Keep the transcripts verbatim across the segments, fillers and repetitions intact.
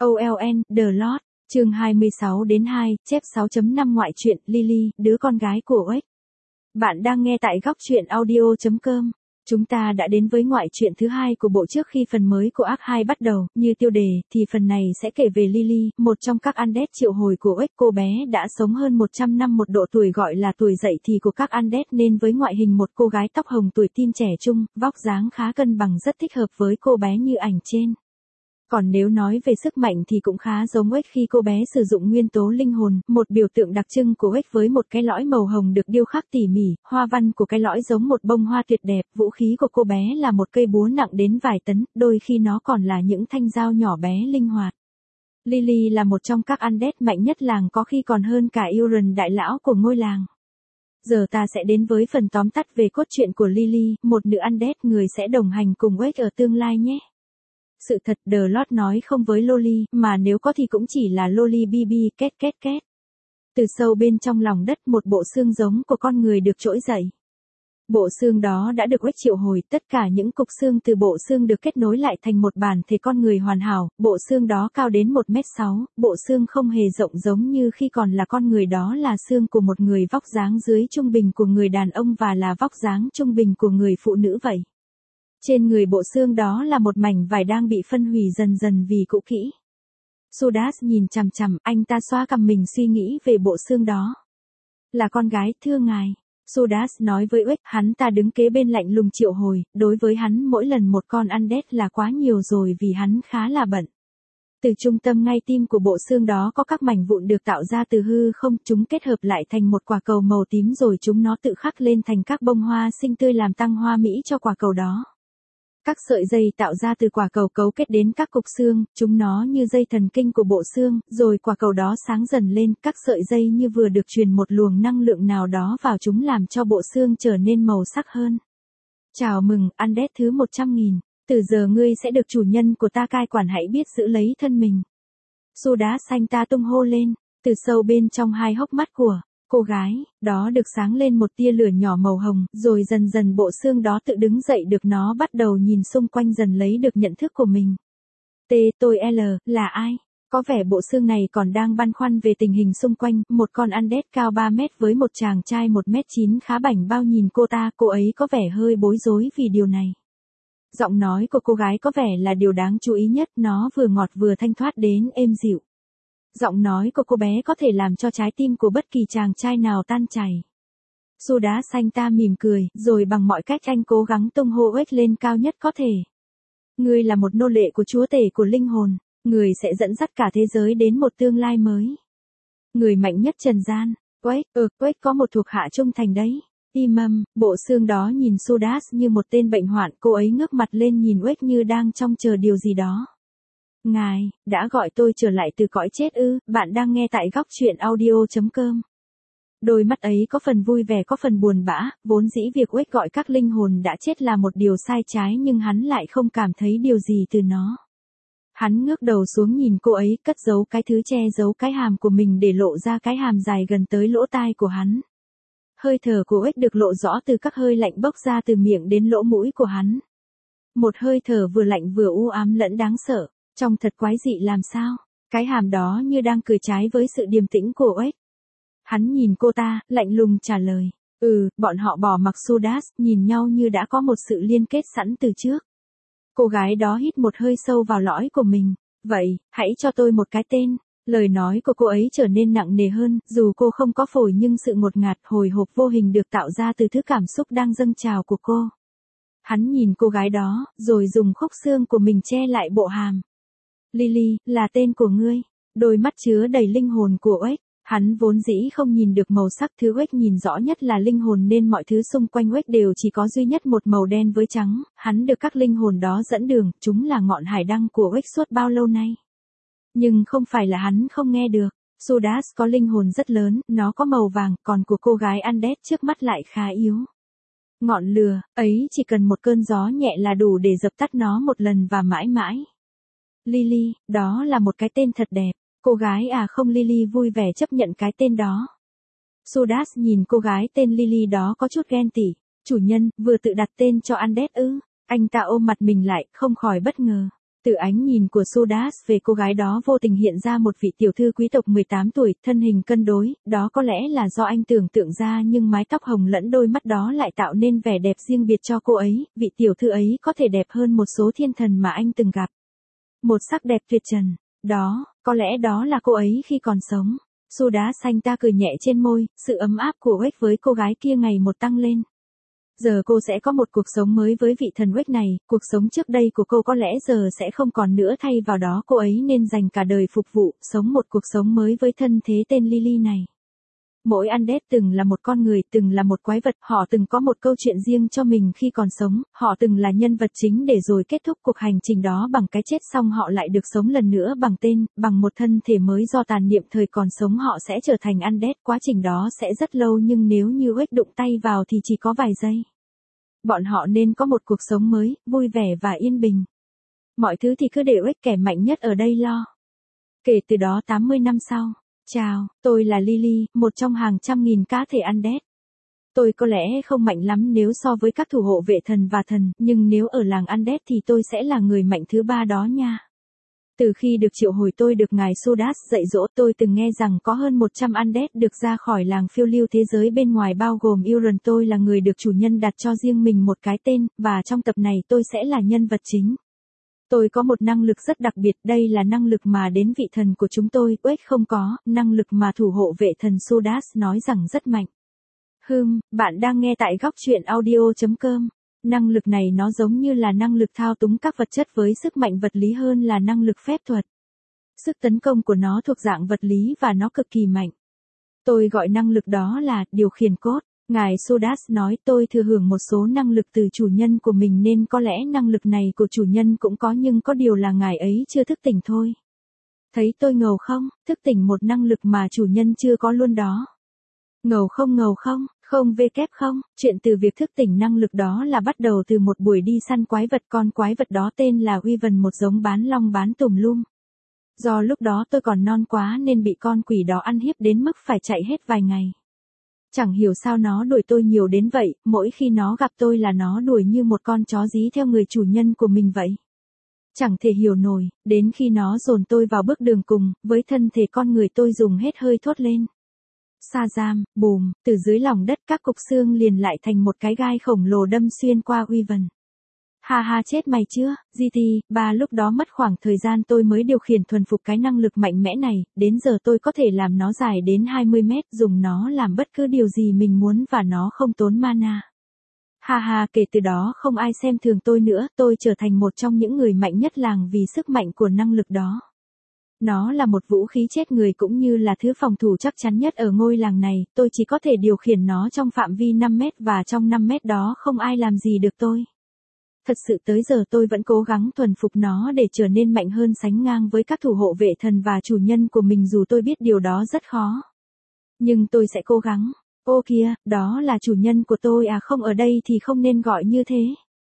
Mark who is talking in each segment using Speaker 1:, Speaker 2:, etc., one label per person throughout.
Speaker 1: o lờ en, The Lot, chương hai mươi sáu đến hai, chép sáu chấm năm ngoại truyện, Lily, đứa con gái của Oách. Bạn đang nghe tại góc truyện audio chấm com. Chúng ta đã đến với ngoại truyện thứ hai của bộ trước khi phần mới của Act hai bắt đầu, như tiêu đề, thì phần này sẽ kể về Lily, một trong các Undead triệu hồi của Oách. Cô bé đã sống hơn một trăm năm, một độ tuổi gọi là tuổi dậy thì của các Undead, nên với ngoại hình một cô gái tóc hồng tuổi teen trẻ trung, vóc dáng khá cân bằng rất thích hợp với cô bé như ảnh trên. Còn nếu nói về sức mạnh thì cũng khá giống Oách khi cô bé sử dụng nguyên tố linh hồn, một biểu tượng đặc trưng của Oách với một cái lõi màu hồng được điêu khắc tỉ mỉ, hoa văn của cái lõi giống một bông hoa tuyệt đẹp, vũ khí của cô bé là một cây búa nặng đến vài tấn, đôi khi nó còn là những thanh dao nhỏ bé linh hoạt. Lily là một trong các Undead mạnh nhất làng, có khi còn hơn cả Euron đại lão của ngôi làng. Giờ ta sẽ đến với phần tóm tắt về cốt truyện của Lily, một nữ Undead người sẽ đồng hành cùng Oách ở tương lai nhé. Sự thật, The Lot nói không với Loli, mà nếu có thì cũng chỉ là Loli bi bi, két két két. Từ sâu bên trong lòng đất, một bộ xương giống của con người được trỗi dậy. Bộ xương đó đã được Oách triệu hồi, tất cả những cục xương từ bộ xương được kết nối lại thành một bản thể con người hoàn hảo, bộ xương đó cao đến một mét sáu, bộ xương không hề rộng giống như khi còn là con người, đó là xương của một người vóc dáng dưới trung bình của người đàn ông và là vóc dáng trung bình của người phụ nữ vậy. Trên người bộ xương đó là một mảnh vải đang bị phân hủy dần dần vì cũ kỹ. Sudas nhìn chằm chằm, anh ta xoa cằm mình suy nghĩ về bộ xương đó. Là con gái, thưa ngài. Sudas nói với Oách, hắn ta đứng kế bên lạnh lùng triệu hồi, đối với hắn mỗi lần một con Undead là quá nhiều rồi vì hắn khá là bận. Từ trung tâm ngay tim của bộ xương đó có các mảnh vụn được tạo ra từ hư không, chúng kết hợp lại thành một quả cầu màu tím rồi chúng nó tự khắc lên thành các bông hoa xinh tươi làm tăng hoa mỹ cho quả cầu đó. Các sợi dây tạo ra từ quả cầu cấu kết đến các cục xương, chúng nó như dây thần kinh của bộ xương, rồi quả cầu đó sáng dần lên, các sợi dây như vừa được truyền một luồng năng lượng nào đó vào chúng làm cho bộ xương trở nên màu sắc hơn. Chào mừng, Undead thứ một trăm nghìn, từ giờ ngươi sẽ được chủ nhân của ta cai quản, hãy biết giữ lấy thân mình. Sudas xanh ta tung hô lên, từ sâu bên trong hai hốc mắt của cô gái, đó được sáng lên một tia lửa nhỏ màu hồng, rồi dần dần bộ xương đó tự đứng dậy được, nó bắt đầu nhìn xung quanh dần lấy được nhận thức của mình. T, tôi L, là ai? Có vẻ bộ xương này còn đang băn khoăn về tình hình xung quanh, một con Undead cao ba mét với một chàng trai một mét chín khá bảnh bao nhìn cô ta, cô ấy có vẻ hơi bối rối vì điều này. Giọng nói của cô gái có vẻ là điều đáng chú ý nhất, nó vừa ngọt vừa thanh thoát đến êm dịu. Giọng nói của cô bé có thể làm cho trái tim của bất kỳ chàng trai nào tan chảy. Sudas xanh ta mỉm cười, rồi bằng mọi cách anh cố gắng tung hô Oách lên cao nhất có thể. Ngươi là một nô lệ của chúa tể của linh hồn, người sẽ dẫn dắt cả thế giới đến một tương lai mới. Người mạnh nhất trần gian, Oách, ừ, Oách có một thuộc hạ trung thành đấy. Im mâm, bộ xương đó nhìn Sudas như một tên bệnh hoạn, cô ấy ngước mặt lên nhìn Oách như đang trông chờ điều gì đó. Ngài, đã gọi tôi trở lại từ cõi chết ư? Bạn đang nghe tại góc truyện audio chấm com. Đôi mắt ấy có phần vui vẻ có phần buồn bã, vốn dĩ việc Oách gọi các linh hồn đã chết là một điều sai trái nhưng hắn lại không cảm thấy điều gì từ nó. Hắn ngước đầu xuống nhìn cô ấy, cất giấu cái thứ che giấu cái hàm của mình để lộ ra cái hàm dài gần tới lỗ tai của hắn. Hơi thở của Oách được lộ rõ từ các hơi lạnh bốc ra từ miệng đến lỗ mũi của hắn. Một hơi thở vừa lạnh vừa u ám lẫn đáng sợ. Trông thật quái dị làm sao, cái hàm đó như đang cười trái với sự điềm tĩnh của Oách. Hắn nhìn cô ta, lạnh lùng trả lời, ừ, bọn họ bỏ mặc Sudas, nhìn nhau như đã có một sự liên kết sẵn từ trước. Cô gái đó hít một hơi sâu vào lõi của mình, vậy, hãy cho tôi một cái tên. Lời nói của cô ấy trở nên nặng nề hơn, dù cô không có phổi nhưng sự ngột ngạt hồi hộp vô hình được tạo ra từ thứ cảm xúc đang dâng trào của cô. Hắn nhìn cô gái đó, rồi dùng khúc xương của mình che lại bộ hàm. Lily, là tên của ngươi. Đôi mắt chứa đầy linh hồn của Oách. Hắn vốn dĩ không nhìn được màu sắc, thứ Oách nhìn rõ nhất là linh hồn nên mọi thứ xung quanh Oách đều chỉ có duy nhất một màu đen với trắng. Hắn được các linh hồn đó dẫn đường, chúng là ngọn hải đăng của Oách suốt bao lâu nay. Nhưng không phải là hắn không nghe được. Sudas có linh hồn rất lớn, nó có màu vàng, còn của cô gái Undead trước mắt lại khá yếu. Ngọn lửa ấy chỉ cần một cơn gió nhẹ là đủ để dập tắt nó một lần và mãi mãi. Lily, đó là một cái tên thật đẹp. Cô gái à không, Lily vui vẻ chấp nhận cái tên đó. Sudas nhìn cô gái tên Lily đó có chút ghen tị. Chủ nhân, vừa tự đặt tên cho Undead ư? Anh ta ôm mặt mình lại, không khỏi bất ngờ. Từ ánh nhìn của Sudas về cô gái đó vô tình hiện ra một vị tiểu thư quý tộc mười tám tuổi, thân hình cân đối, đó có lẽ là do anh tưởng tượng ra nhưng mái tóc hồng lẫn đôi mắt đó lại tạo nên vẻ đẹp riêng biệt cho cô ấy, vị tiểu thư ấy có thể đẹp hơn một số thiên thần mà anh từng gặp. Một sắc đẹp tuyệt trần, đó, có lẽ đó là cô ấy khi còn sống. Sudas anh ta cười nhẹ trên môi, sự ấm áp của Wake với cô gái kia ngày một tăng lên. Giờ cô sẽ có một cuộc sống mới với vị thần Wake này, cuộc sống trước đây của cô có lẽ giờ sẽ không còn nữa, thay vào đó cô ấy nên dành cả đời phục vụ, sống một cuộc sống mới với thân thế tên Lily này. Mỗi Undead từng là một con người, từng là một quái vật, họ từng có một câu chuyện riêng cho mình khi còn sống, họ từng là nhân vật chính để rồi kết thúc cuộc hành trình đó bằng cái chết, xong họ lại được sống lần nữa bằng tên, bằng một thân thể mới do tàn niệm thời còn sống họ sẽ trở thành Undead, quá trình đó sẽ rất lâu nhưng nếu như Wake đụng tay vào thì chỉ có vài giây. Bọn họ nên có một cuộc sống mới, vui vẻ và yên bình. Mọi thứ thì cứ để Wake kẻ mạnh nhất ở đây lo. Kể từ đó tám mươi năm sau. Chào, tôi là Lily, một trong hàng trăm nghìn cá thể Undead. Tôi có lẽ không mạnh lắm nếu so với các thủ hộ vệ thần và thần, nhưng nếu ở làng Undead thì tôi sẽ là người mạnh thứ ba đó nha. Từ khi được triệu hồi tôi được ngài Sudas dạy dỗ, tôi từng nghe rằng có hơn một trăm Undead được ra khỏi làng phiêu lưu thế giới bên ngoài bao gồm Euron. Tôi là người được chủ nhân đặt cho riêng mình một cái tên, và trong tập này tôi sẽ là nhân vật chính. Tôi có một năng lực rất đặc biệt, đây là năng lực mà đến vị thần của chúng tôi, Wake không có, năng lực mà thủ hộ vệ thần Sudas nói rằng rất mạnh. Hừm, bạn đang nghe tại góc truyện audio chấm com. Năng lực này nó giống như là năng lực thao túng các vật chất với sức mạnh vật lý hơn là năng lực phép thuật. Sức tấn công của nó thuộc dạng vật lý và nó cực kỳ mạnh. Tôi gọi năng lực đó là điều khiển cốt. Ngài Sudas nói tôi thừa hưởng một số năng lực từ chủ nhân của mình nên có lẽ năng lực này của chủ nhân cũng có, nhưng có điều là ngài ấy chưa thức tỉnh thôi. Thấy tôi ngầu không, thức tỉnh một năng lực mà chủ nhân chưa có luôn đó. Ngầu không ngầu không, không vê kép không, chuyện từ việc thức tỉnh năng lực đó là bắt đầu từ một buổi đi săn quái vật, con quái vật đó tên là Wyvern, một giống bán long bán tùm lum. Do lúc đó tôi còn non quá nên bị con quỷ đó ăn hiếp đến mức phải chạy hết vài ngày. Chẳng hiểu sao nó đuổi tôi nhiều đến vậy, mỗi khi nó gặp tôi là nó đuổi như một con chó dí theo người chủ nhân của mình vậy. Chẳng thể hiểu nổi, đến khi nó dồn tôi vào bước đường cùng, với thân thể con người tôi dùng hết hơi thốt lên. Sa giam, bùm, từ dưới lòng đất các cục xương liền lại thành một cái gai khổng lồ đâm xuyên qua Wyvern. Ha ha, chết mày chưa, giê tê, ba lúc đó mất khoảng thời gian tôi mới điều khiển thuần phục cái năng lực mạnh mẽ này, đến giờ tôi có thể làm nó dài đến hai mươi mét, dùng nó làm bất cứ điều gì mình muốn và nó không tốn mana. Ha ha, kể từ đó không ai xem thường tôi nữa, tôi trở thành một trong những người mạnh nhất làng vì sức mạnh của năng lực đó. Nó là một vũ khí chết người cũng như là thứ phòng thủ chắc chắn nhất ở ngôi làng này, tôi chỉ có thể điều khiển nó trong phạm vi năm mét và trong năm mét đó không ai làm gì được tôi. Thật sự tới giờ tôi vẫn cố gắng thuần phục nó để trở nên mạnh hơn, sánh ngang với các thủ hộ vệ thần và chủ nhân của mình, dù tôi biết điều đó rất khó. Nhưng tôi sẽ cố gắng. Ô kìa, đó là chủ nhân của tôi à, không, ở đây thì không nên gọi như thế.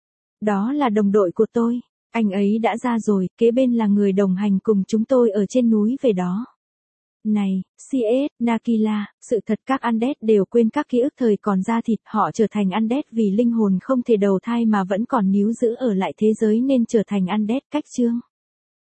Speaker 1: Đó là đồng đội của tôi. Anh ấy đã ra rồi, kế bên là người đồng hành cùng chúng tôi ở trên núi về đó. Này, xê ét, Nakila, sự thật các Undead đều quên các ký ức thời còn da thịt, họ trở thành Undead vì linh hồn không thể đầu thai mà vẫn còn níu giữ ở lại thế giới nên trở thành Undead. Cách chương